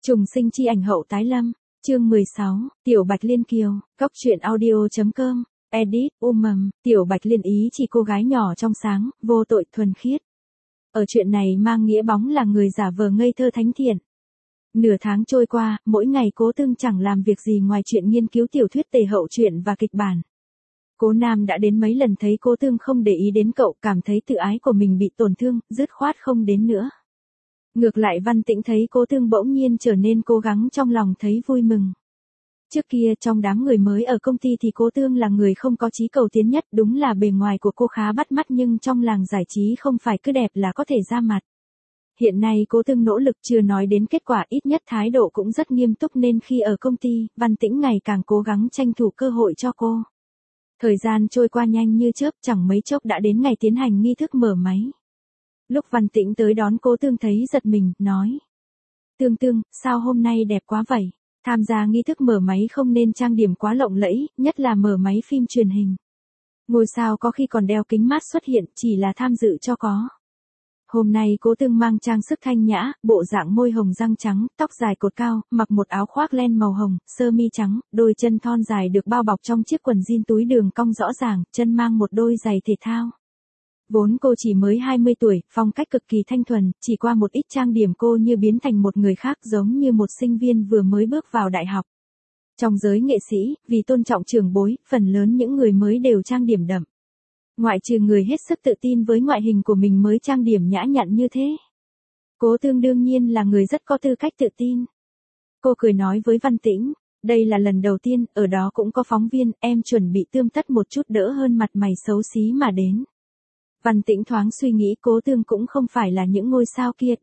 Trùng sinh chi ảnh hậu tái lâm, chương 16, Tiểu Bạch Liên Kiều, Cóc truyện audio.com, edit, Tiểu Bạch Liên ý chỉ cô gái nhỏ trong sáng, vô tội thuần khiết. Ở chuyện này mang nghĩa bóng là người giả vờ ngây thơ thánh thiện. Nửa tháng trôi qua, mỗi ngày Cố Tương chẳng làm việc gì ngoài chuyện nghiên cứu tiểu thuyết tề hậu truyện và kịch bản. Cố Nam đã đến mấy lần thấy Cố Tương không để ý đến cậu, cảm thấy tự ái của mình bị tổn thương, dứt khoát không đến nữa. Ngược lại Văn Tĩnh thấy Cố Tương bỗng nhiên trở nên cố gắng, trong lòng thấy vui mừng. Trước kia trong đám người mới ở công ty thì Cố Tương là người không có chí cầu tiến nhất, đúng là bề ngoài của cô khá bắt mắt nhưng trong làng giải trí không phải cứ đẹp là có thể ra mặt. Hiện nay Cố Tương nỗ lực, chưa nói đến kết quả, ít nhất thái độ cũng rất nghiêm túc, nên khi ở công ty, Văn Tĩnh ngày càng cố gắng tranh thủ cơ hội cho cô. Thời gian trôi qua nhanh như chớp, chẳng mấy chốc đã đến ngày tiến hành nghi thức mở máy. Lúc Văn Tĩnh tới đón Cố Tương thấy giật mình, nói: Tương, sao hôm nay đẹp quá vậy? Tham gia nghi thức mở máy không nên trang điểm quá lộng lẫy, nhất là mở máy phim truyền hình. Ngôi sao có khi còn đeo kính mát xuất hiện, chỉ là tham dự cho có. Hôm nay Cố Tương mang trang sức thanh nhã, bộ dạng môi hồng răng trắng, tóc dài cột cao, mặc một áo khoác len màu hồng, sơ mi trắng, đôi chân thon dài được bao bọc trong chiếc quần jean túi đường cong rõ ràng, chân mang một đôi giày thể thao. Vốn cô chỉ mới 20 tuổi, phong cách cực kỳ thanh thuần, chỉ qua một ít trang điểm cô như biến thành một người khác, giống như một sinh viên vừa mới bước vào đại học. Trong giới nghệ sĩ, vì tôn trọng trưởng bối, phần lớn những người mới đều trang điểm đậm. Ngoại trừ người hết sức tự tin với ngoại hình của mình mới trang điểm nhã nhặn như thế. Cố Tương đương nhiên là người rất có tư cách tự tin. Cô cười nói với Văn Tĩnh: đây là lần đầu tiên, ở đó cũng có phóng viên, em chuẩn bị tươm tất một chút đỡ hơn mặt mày xấu xí mà đến. Văn Tĩnh thoáng suy nghĩ, Cố Tương cũng không phải là những ngôi sao kia.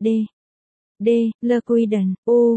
Le Quiden,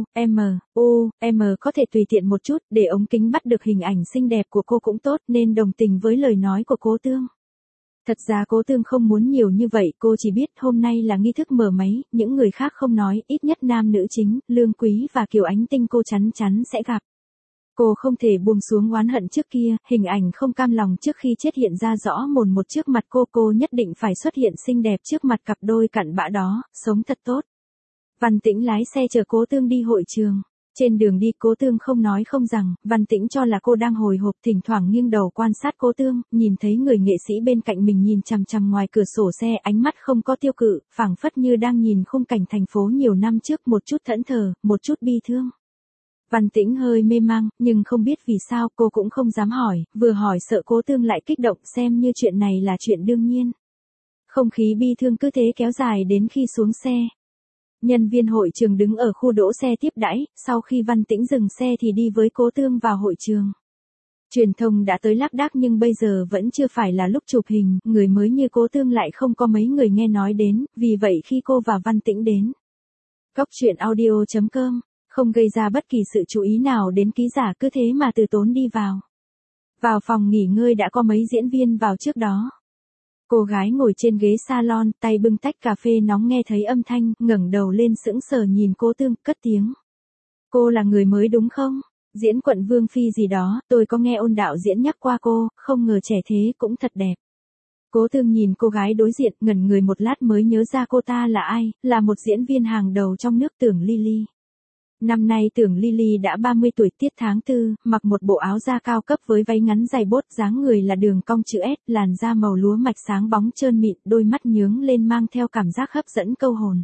có thể tùy tiện một chút, để ống kính bắt được hình ảnh xinh đẹp của cô cũng tốt, nên đồng tình với lời nói của Cố Tương. Thật ra Cố Tương không muốn nhiều như vậy, cô chỉ biết hôm nay là nghi thức mở máy, những người khác không nói, ít nhất nam nữ chính, Lương Quý và Kiều Ánh Tinh cô chắn sẽ gặp. Cô không thể buông xuống oán hận trước kia, hình ảnh không cam lòng trước khi chết hiện ra rõ mồn một trước mặt cô nhất định phải xuất hiện xinh đẹp trước mặt cặp đôi cặn bã đó, sống thật tốt. Văn Tĩnh lái xe chở Cố Tương đi hội trường. Trên đường đi Cố Tương không nói không rằng, Văn Tĩnh cho là cô đang hồi hộp, thỉnh thoảng nghiêng đầu quan sát Cố Tương, nhìn thấy người nghệ sĩ bên cạnh mình nhìn chằm chằm ngoài cửa sổ xe, ánh mắt không có tiêu cự, phảng phất như đang nhìn khung cảnh thành phố nhiều năm trước, một chút thẫn thờ, một chút bi thương. Văn Tĩnh hơi mê mang, nhưng không biết vì sao cô cũng không dám hỏi, vừa hỏi sợ Cố Tương lại kích động, xem như chuyện này là chuyện đương nhiên. Không khí bi thương cứ thế kéo dài đến khi xuống xe. Nhân viên hội trường đứng ở khu đỗ xe tiếp đãi, sau khi Văn Tĩnh dừng xe thì đi với Cố Tương vào hội trường. Truyền thông đã tới lác đác nhưng bây giờ vẫn chưa phải là lúc chụp hình, người mới như Cố Tương lại không có mấy người nghe nói đến, vì vậy khi cô và Văn Tĩnh đến Cóc truyện audio.com, không gây ra bất kỳ sự chú ý nào đến ký giả, cứ thế mà từ tốn đi vào. Vào phòng nghỉ ngơi đã có mấy diễn viên vào trước đó. Cô gái ngồi trên ghế salon, tay bưng tách cà phê nóng, nghe thấy âm thanh, ngẩng đầu lên sững sờ nhìn Cố Tương, cất tiếng: cô là người mới đúng không? Diễn quận Vương Phi gì đó, tôi có nghe Ôn đạo diễn nhắc qua cô, không ngờ trẻ thế cũng thật đẹp. Cố Tương nhìn cô gái đối diện, ngẩn người một lát mới nhớ ra cô ta là ai, là một diễn viên hàng đầu trong nước, Tưởng Ly. Năm nay Tưởng Ly đã 30 tuổi, tiết tháng 4, mặc một bộ áo da cao cấp với váy ngắn dài bốt, dáng người là đường cong chữ S, làn da màu lúa mạch sáng bóng trơn mịn, đôi mắt nhướng lên mang theo cảm giác hấp dẫn câu hồn.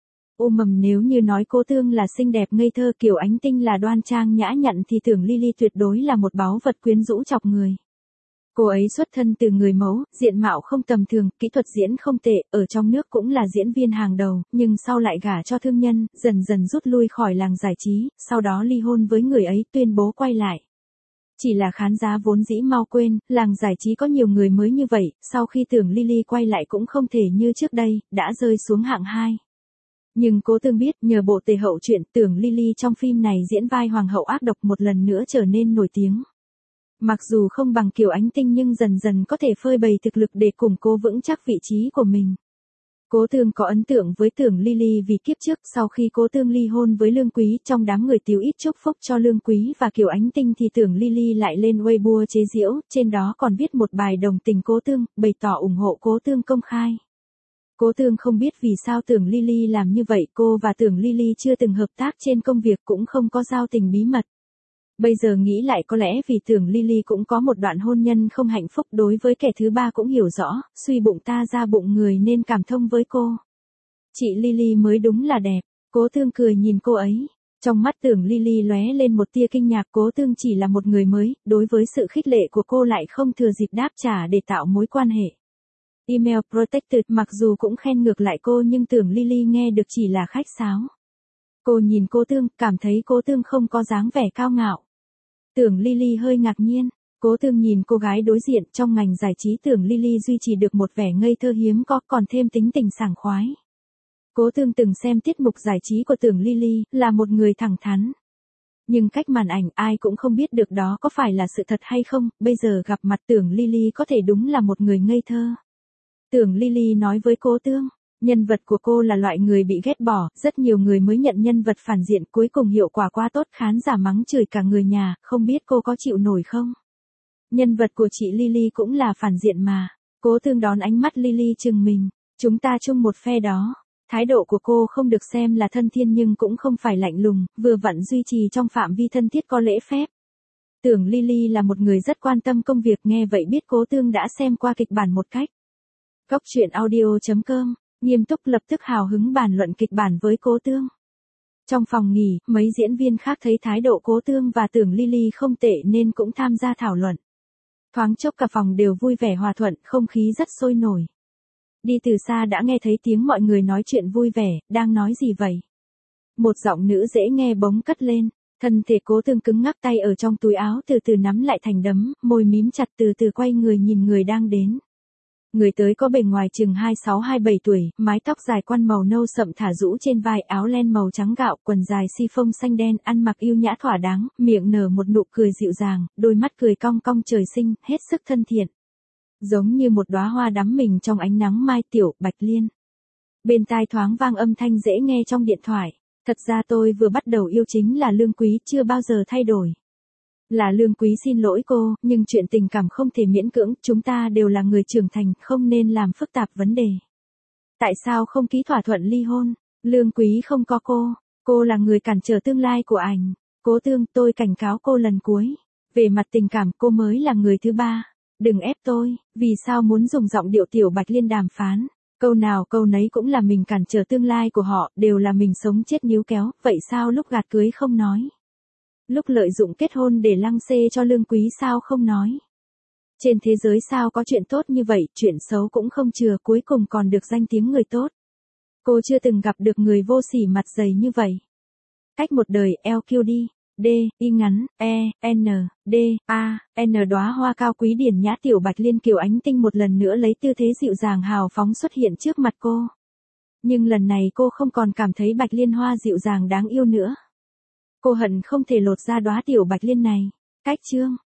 Nếu như nói Cố Tương là xinh đẹp ngây thơ, Kiều Ánh Tinh là đoan trang nhã nhặn thì Tưởng Ly tuyệt đối là một báu vật quyến rũ chọc người. Cô ấy xuất thân từ người mẫu, diện mạo không tầm thường, kỹ thuật diễn không tệ, ở trong nước cũng là diễn viên hàng đầu, nhưng sau lại gả cho thương nhân, dần rút lui khỏi làng giải trí, sau đó ly hôn với người ấy, tuyên bố quay lại. Chỉ là khán giả vốn dĩ mau quên, làng giải trí có nhiều người mới như vậy, sau khi Tưởng Ly quay lại cũng không thể như trước đây, đã rơi xuống hạng 2. Nhưng Cố Tương biết, nhờ bộ tề hậu truyện, Tưởng Ly trong phim này diễn vai hoàng hậu ác độc một lần nữa trở nên nổi tiếng. Mặc dù không bằng Kiều Ánh Tinh nhưng dần có thể phơi bày thực lực để củng cố vững chắc vị trí của mình. Cố Tương có ấn tượng với Tưởng Ly vì kiếp trước, sau khi Cố Tương ly hôn với Lương Quý, trong đám người tíu ít chúc phúc cho Lương Quý và Kiều Ánh Tinh thì Tưởng Ly lại lên Weibo chế giễu, trên đó còn viết một bài đồng tình Cố Tương, bày tỏ ủng hộ Cố Tương công khai. Cố Tương không biết vì sao Tưởng Ly làm như vậy, cô và Tưởng Ly chưa từng hợp tác trên công việc cũng không có giao tình bí mật. Bây giờ nghĩ lại có lẽ vì Tưởng Ly cũng có một đoạn hôn nhân không hạnh phúc, đối với kẻ thứ ba cũng hiểu rõ, suy bụng ta ra bụng người nên cảm thông với cô. Chị Ly mới đúng là đẹp, Cố Tương cười nhìn cô ấy. Trong mắt Tưởng Ly lóe lên một tia kinh ngạc, Cố Tương chỉ là một người mới, đối với sự khích lệ của cô lại không thừa dịp đáp trả để tạo mối quan hệ. Email Protected mặc dù cũng khen ngược lại cô nhưng Tưởng Ly nghe được chỉ là khách sáo. Cô nhìn Cố Tương, cảm thấy Cố Tương không có dáng vẻ cao ngạo. Tưởng Ly hơi ngạc nhiên, Cố Tương nhìn cô gái đối diện, trong ngành giải trí Tưởng Ly duy trì được một vẻ ngây thơ hiếm có, còn thêm tính tình sảng khoái. Cố Tương từng xem tiết mục giải trí của Tưởng Ly, là một người thẳng thắn. Nhưng cách màn ảnh ai cũng không biết được đó có phải là sự thật hay không, bây giờ gặp mặt Tưởng Ly có thể đúng là một người ngây thơ. Tưởng Ly nói với Cố Tương, nhân vật của cô là loại người bị ghét bỏ, rất nhiều người mới nhận nhân vật phản diện, cuối cùng hiệu quả quá tốt, khán giả mắng chửi cả người nhà, không biết cô có chịu nổi không? Nhân vật của chị Ly cũng là phản diện mà. Cố Tương đón ánh mắt Ly chừng mình, chúng ta chung một phe đó. Thái độ của cô không được xem là thân thiên nhưng cũng không phải lạnh lùng, vừa vặn duy trì trong phạm vi thân thiết có lễ phép. Tưởng Ly là một người rất quan tâm công việc, nghe vậy biết Cố Tương đã xem qua kịch bản một cách. Góc truyện audio.com, nghiêm túc lập tức hào hứng bàn luận kịch bản với Cố Tương. Trong phòng nghỉ, mấy diễn viên khác thấy thái độ Cố Tương và Tưởng Ly không tệ nên cũng tham gia thảo luận. Thoáng chốc cả phòng đều vui vẻ hòa thuận, không khí rất sôi nổi. Đi từ xa đã nghe thấy tiếng mọi người nói chuyện vui vẻ, đang nói gì vậy? Một giọng nữ dễ nghe bỗng cất lên, thân thể Cố Tương cứng ngắc, tay ở trong túi áo từ từ nắm lại thành đấm, môi mím chặt, từ từ quay người nhìn người đang đến. Người tới có bề ngoài chừng 26-27 tuổi, mái tóc dài quăn màu nâu sậm thả rũ trên vai, áo len màu trắng gạo, quần dài si-phông xanh đen, ăn mặc yêu nhã thỏa đáng, miệng nở một nụ cười dịu dàng, đôi mắt cười cong cong trời sinh, hết sức thân thiện. Giống như một đóa hoa đắm mình trong ánh nắng mai, Tiểu Bạch Liên. Bên tai thoáng vang âm thanh dễ nghe trong điện thoại. Thật ra tôi vừa bắt đầu yêu chính là Lương Quý, chưa bao giờ thay đổi. Là Lương Quý xin lỗi cô, nhưng chuyện tình cảm không thể miễn cưỡng, chúng ta đều là người trưởng thành, không nên làm phức tạp vấn đề. Tại sao không ký thỏa thuận ly hôn? Lương Quý không có cô là người cản trở tương lai của anh. Cố Tương, tôi cảnh cáo cô lần cuối. Về mặt tình cảm, cô mới là người thứ ba. Đừng ép tôi, vì sao muốn dùng giọng điệu Tiểu Bạch Liên đàm phán? Câu nào câu nấy cũng là mình cản trở tương lai của họ, đều là mình sống chết níu kéo, vậy sao lúc gạt cưới không nói? Lúc lợi dụng kết hôn để lăng xê cho Lương Quý sao không nói? Trên thế giới sao có chuyện tốt như vậy, chuyện xấu cũng không chừa, cuối cùng còn được danh tiếng người tốt. Cô chưa từng gặp được người vô sỉ mặt dày như vậy. Cách một đời, LQD, D, Y ngắn, E, N, D, A, N đóa hoa cao quý điển nhã Tiểu Bạch Liên kiểu ánh tinh một lần nữa lấy tư thế dịu dàng hào phóng xuất hiện trước mặt cô. Nhưng lần này cô không còn cảm thấy Bạch Liên hoa dịu dàng đáng yêu nữa. Cô hận không thể lột ra đóa Tiểu Bạch Liên này. Cách chương.